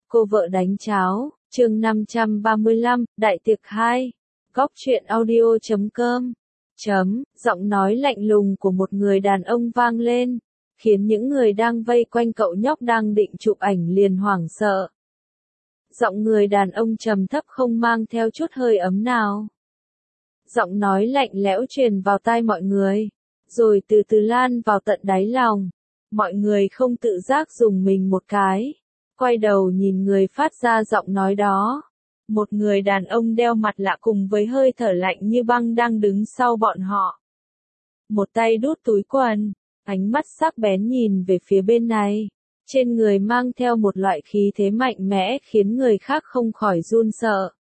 Cô vợ đánh cháo, chương 535, Đại tiệc 2. Góc truyện audio.com. Giọng nói lạnh lùng của một người đàn ông vang lên, khiến những người đang vây quanh cậu nhóc đang định chụp ảnh liền hoảng sợ. Giọng người đàn ông trầm thấp không mang theo chút hơi ấm nào. Giọng nói lạnh lẽo truyền vào tai mọi người, rồi từ từ lan vào tận đáy lòng. Mọi người không tự giác dùng mình một cái, quay đầu nhìn người phát ra giọng nói đó. Một người đàn ông đeo mặt lạ cùng với hơi thở lạnh như băng đang đứng sau bọn họ. Một tay đút túi quần, ánh mắt sắc bén nhìn về phía bên này. Trên người mang theo một loại khí thế mạnh mẽ khiến người khác không khỏi run sợ.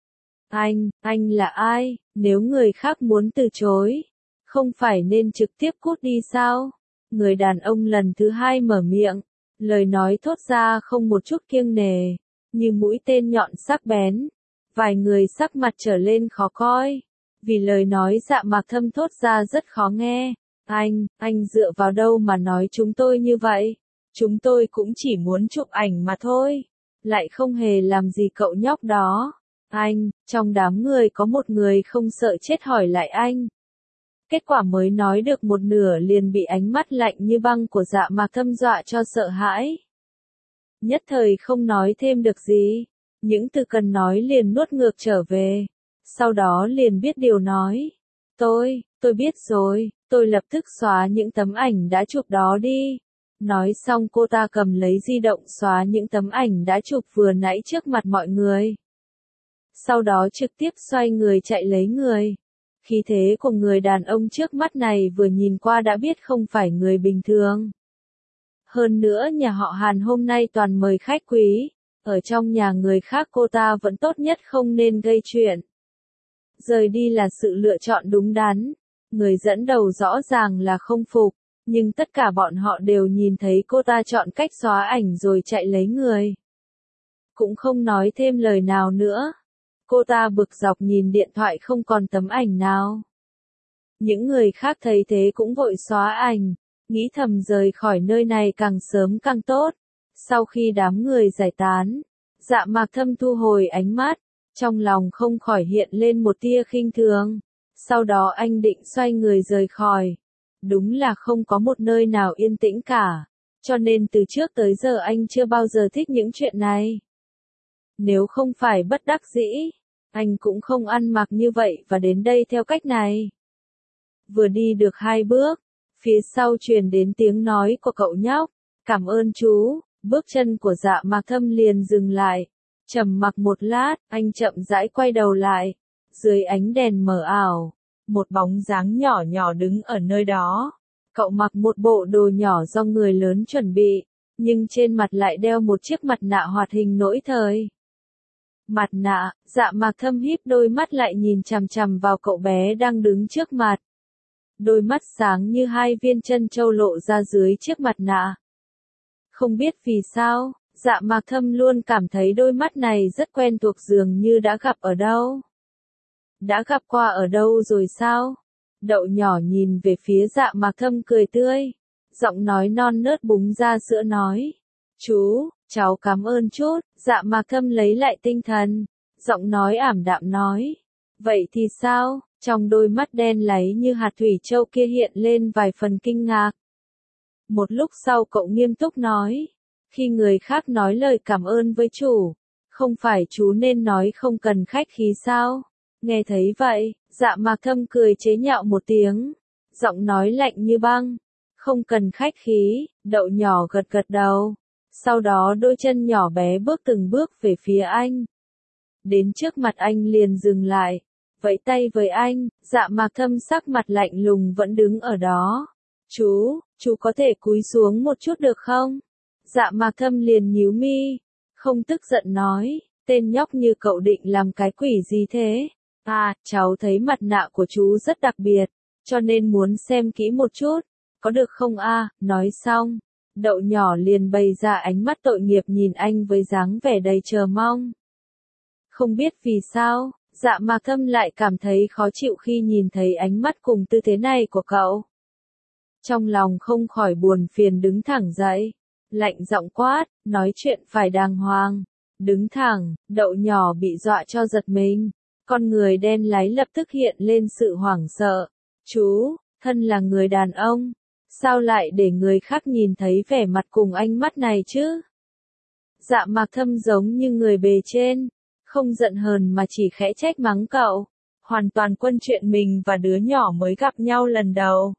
Anh là ai? Nếu người khác muốn từ chối, không phải nên trực tiếp cút đi sao? Người đàn ông lần thứ hai mở miệng, lời nói thốt ra không một chút kiêng nề, như mũi tên nhọn sắc bén. Vài người sắc mặt trở lên khó coi, vì lời nói Dạ Mạc Thâm thốt ra rất khó nghe. Anh dựa vào đâu mà nói chúng tôi như vậy? Chúng tôi cũng chỉ muốn chụp ảnh mà thôi, lại không hề làm gì cậu nhóc đó. Trong đám người có một người không sợ chết hỏi lại anh. Kết quả mới nói được một nửa liền bị ánh mắt lạnh như băng của Dạ Mạc Thâm dọa cho sợ hãi. Nhất thời không nói thêm được gì, những từ cần nói liền nuốt ngược trở về, sau đó liền biết điều nói. Tôi biết rồi, tôi lập tức xóa những tấm ảnh đã chụp đó đi. Nói xong cô ta cầm lấy di động xóa những tấm ảnh đã chụp vừa nãy trước mặt mọi người. Sau đó trực tiếp xoay người chạy lấy người. Khí thế của người đàn ông trước mắt này vừa nhìn qua đã biết không phải người bình thường. Hơn nữa nhà họ Hàn hôm nay toàn mời khách quý, ở trong nhà người khác cô ta vẫn tốt nhất không nên gây chuyện. Rời đi là sự lựa chọn đúng đắn, người dẫn đầu rõ ràng là không phục, nhưng tất cả bọn họ đều nhìn thấy cô ta chọn cách xóa ảnh rồi chạy lấy người. Cũng không nói thêm lời nào nữa. Cô ta bực dọc nhìn điện thoại không còn tấm ảnh nào. Những người khác thấy thế cũng vội xóa ảnh, nghĩ thầm rời khỏi nơi này càng sớm càng tốt. Sau khi đám người giải tán, Dạ Mạc Thâm thu hồi ánh mắt, trong lòng không khỏi hiện lên một tia khinh thường. Sau đó anh định xoay người rời khỏi. Đúng là không có một nơi nào yên tĩnh cả, cho nên từ trước tới giờ anh chưa bao giờ thích những chuyện này. Nếu không phải bất đắc dĩ, anh cũng không ăn mặc như vậy và đến đây theo cách này. Vừa đi được 2 bước, phía sau truyền đến tiếng nói của cậu nhóc. Cảm ơn chú. Bước chân của Dạ Mạc Thâm liền dừng lại. Trầm mặc một lát, anh chậm rãi quay đầu lại. Dưới ánh đèn mờ ảo, một bóng dáng nhỏ nhỏ đứng ở nơi đó. Cậu mặc một bộ đồ nhỏ do người lớn chuẩn bị, nhưng trên mặt lại đeo một chiếc mặt nạ hoạt hình nỗi thời. Mặt nạ, Dạ Mạc Thâm híp đôi mắt lại nhìn chằm chằm vào cậu bé đang đứng trước mặt. Đôi mắt sáng như hai viên chân châu lộ ra dưới chiếc mặt nạ. Không biết vì sao, Dạ Mạc Thâm luôn cảm thấy đôi mắt này rất quen thuộc dường như đã gặp ở đâu. Đã gặp qua ở đâu rồi sao? Đậu nhỏ nhìn về phía Dạ Mạc Thâm cười tươi. Giọng nói non nớt búng ra sữa nói. Chú, cháu cảm ơn chút. Dạ Mạc Thâm lấy lại tinh thần. Giọng nói ảm đạm nói. Vậy thì sao? Trong đôi mắt đen láy như hạt thủy châu kia hiện lên vài phần kinh ngạc. Một lúc sau cậu nghiêm túc nói. Khi người khác nói lời cảm ơn với chủ, không phải chú nên nói không cần khách khí sao? Nghe thấy vậy, Dạ Mạc Thâm cười chế nhạo một tiếng. Giọng nói lạnh như băng. Không cần khách khí, đậu nhỏ gật gật đầu. Sau đó đôi chân nhỏ bé bước từng bước về phía anh. Đến trước mặt anh liền dừng lại. Vẫy tay với anh. Dạ Mạc Thâm sắc mặt lạnh lùng vẫn đứng ở đó. Chú có thể cúi xuống một chút được không? Dạ Mạc Thâm liền nhíu mi. Không tức giận nói. Tên nhóc như cậu định làm cái quỷ gì thế? Cháu thấy mặt nạ của chú rất đặc biệt, cho nên muốn xem kỹ một chút. Có được không Nói xong, đậu nhỏ liền bày ra ánh mắt tội nghiệp nhìn anh với dáng vẻ đầy chờ mong. Không biết vì sao, Dạ Mạc Thâm lại cảm thấy khó chịu khi nhìn thấy ánh mắt cùng tư thế này của cậu. Trong lòng không khỏi buồn phiền đứng thẳng dậy, lạnh giọng quát, nói chuyện phải đàng hoàng. Đứng thẳng, đậu nhỏ bị dọa cho giật mình. Con người đen láy lập tức hiện lên sự hoảng sợ. Chú, thân là người đàn ông. Sao lại để người khác nhìn thấy vẻ mặt cùng ánh mắt này chứ? Dạ Mạc Thâm giống như người bề trên. Không giận hờn mà chỉ khẽ trách mắng cậu. Hoàn toàn quên chuyện mình và đứa nhỏ mới gặp nhau lần đầu.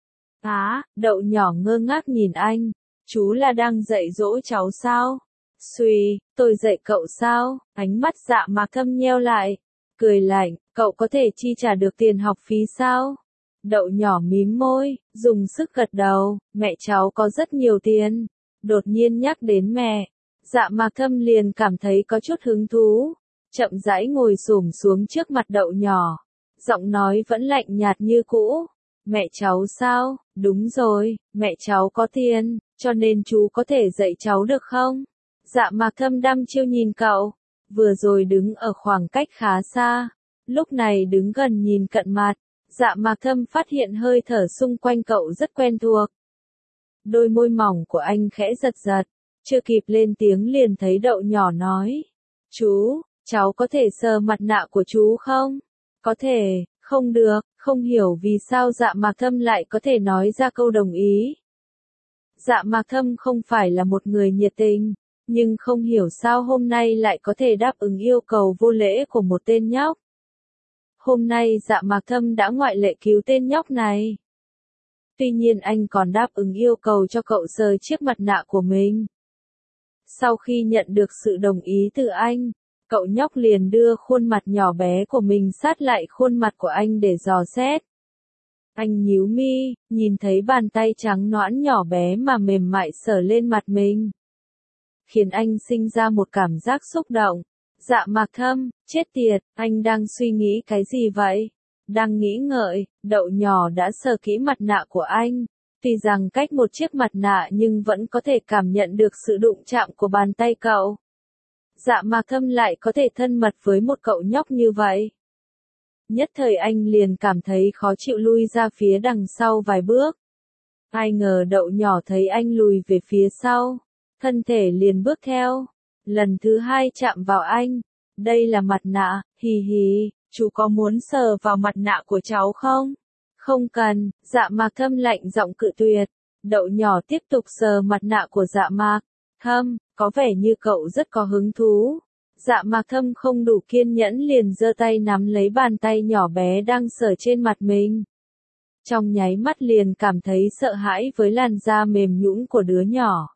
Đậu nhỏ ngơ ngác nhìn anh. Chú là đang dạy dỗ cháu sao? Xuy, tôi dạy cậu sao? Ánh mắt Dạ Mạc Thâm nheo lại. Cười lạnh, cậu có thể chi trả được tiền học phí sao? Đậu nhỏ mím môi, dùng sức gật đầu, mẹ cháu có rất nhiều tiền. Đột nhiên nhắc đến mẹ. Dạ Mạc Thâm liền cảm thấy có chút hứng thú. Chậm rãi ngồi xổm xuống trước mặt đậu nhỏ. Giọng nói vẫn lạnh nhạt như cũ. Mẹ cháu sao? Đúng rồi, mẹ cháu có tiền, cho nên chú có thể dạy cháu được không? Dạ Mạc Thâm đăm chiêu nhìn cậu. Vừa rồi đứng ở khoảng cách khá xa. Lúc này đứng gần nhìn cận mặt. Dạ Mạc Thâm phát hiện hơi thở xung quanh cậu rất quen thuộc. Đôi môi mỏng của anh khẽ giật giật. Chưa kịp lên tiếng liền thấy đậu nhỏ nói. Chú, cháu có thể sờ mặt nạ của chú không? Có thể, không được, không hiểu vì sao Dạ Mạc Thâm lại có thể nói ra câu đồng ý. Dạ Mạc Thâm không phải là một người nhiệt tình, nhưng không hiểu sao hôm nay lại có thể đáp ứng yêu cầu vô lễ của một tên nhóc. Hôm nay Dạ Mạc Thâm đã ngoại lệ cứu tên nhóc này. Tuy nhiên anh còn đáp ứng yêu cầu cho cậu sờ chiếc mặt nạ của mình. Sau khi nhận được sự đồng ý từ anh, cậu nhóc liền đưa khuôn mặt nhỏ bé của mình sát lại khuôn mặt của anh để dò xét. Anh nhíu mi, nhìn thấy bàn tay trắng nõn nhỏ bé mà mềm mại sờ lên mặt mình. Khiến anh sinh ra một cảm giác xúc động. Dạ Mạc Thâm, chết tiệt, anh đang suy nghĩ cái gì vậy? Đang nghĩ ngợi, đậu nhỏ đã sờ kỹ mặt nạ của anh. Tuy rằng cách một chiếc mặt nạ nhưng vẫn có thể cảm nhận được sự đụng chạm của bàn tay cậu. Dạ Mạc Thâm lại có thể thân mật với một cậu nhóc như vậy. Nhất thời anh liền cảm thấy khó chịu lui ra phía đằng sau vài bước. Ai ngờ đậu nhỏ thấy anh lùi về phía sau. Thân thể liền bước theo. Lần thứ hai chạm vào anh. Đây là mặt nạ, hì hì, chú có muốn sờ vào mặt nạ của cháu không? Không cần, Dạ Mạc Thâm lạnh giọng cự tuyệt. Đậu nhỏ tiếp tục sờ mặt nạ của Dạ Mạc Thâm, có vẻ như cậu rất có hứng thú. Dạ Mạc Thâm không đủ kiên nhẫn liền giơ tay nắm lấy bàn tay nhỏ bé đang sờ trên mặt mình. Trong nháy mắt liền cảm thấy sợ hãi với làn da mềm nhũn của đứa nhỏ.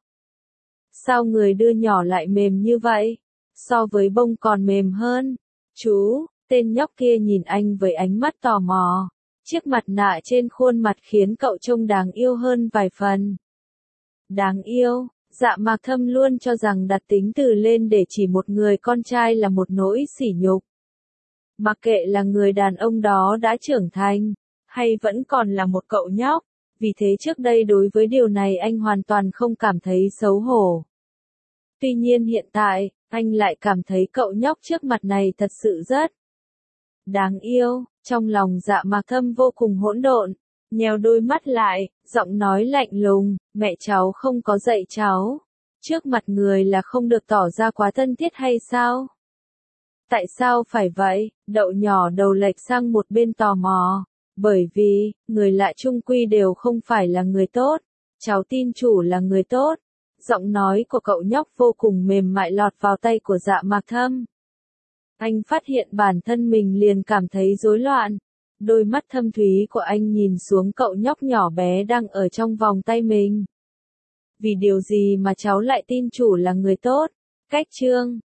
Sao người đưa nhỏ lại mềm như vậy? So với bông còn mềm hơn. Chú, tên nhóc kia nhìn anh với ánh mắt tò mò. Chiếc mặt nạ trên khuôn mặt khiến cậu trông đáng yêu hơn vài phần. Đáng yêu, Dạ Mạc Thâm luôn cho rằng đặt tính từ lên để chỉ một người con trai là một nỗi sỉ nhục. Mặc kệ là người đàn ông đó đã trưởng thành, hay vẫn còn là một cậu nhóc, vì thế trước đây đối với điều này anh hoàn toàn không cảm thấy xấu hổ. Tuy nhiên hiện tại, anh lại cảm thấy cậu nhóc trước mặt này thật sự rất đáng yêu. Trong lòng Dạ Mạc Thâm vô cùng hỗn độn, nheo đôi mắt lại, giọng nói lạnh lùng, mẹ cháu không có dạy cháu. Trước mặt người là không được tỏ ra quá thân thiết hay sao? Tại sao phải vậy? Đậu nhỏ đầu lệch sang một bên tò mò. Bởi vì, người lạ chung quy đều không phải là người tốt. Cháu tin chủ là người tốt. Giọng nói của cậu nhóc vô cùng mềm mại lọt vào tay của Dạ Mạc Thâm. Anh phát hiện bản thân mình liền cảm thấy rối loạn. Đôi mắt thâm thúy của anh nhìn xuống cậu nhóc nhỏ bé đang ở trong vòng tay mình. Vì điều gì mà cháu lại tin chủ là người tốt? Cách chương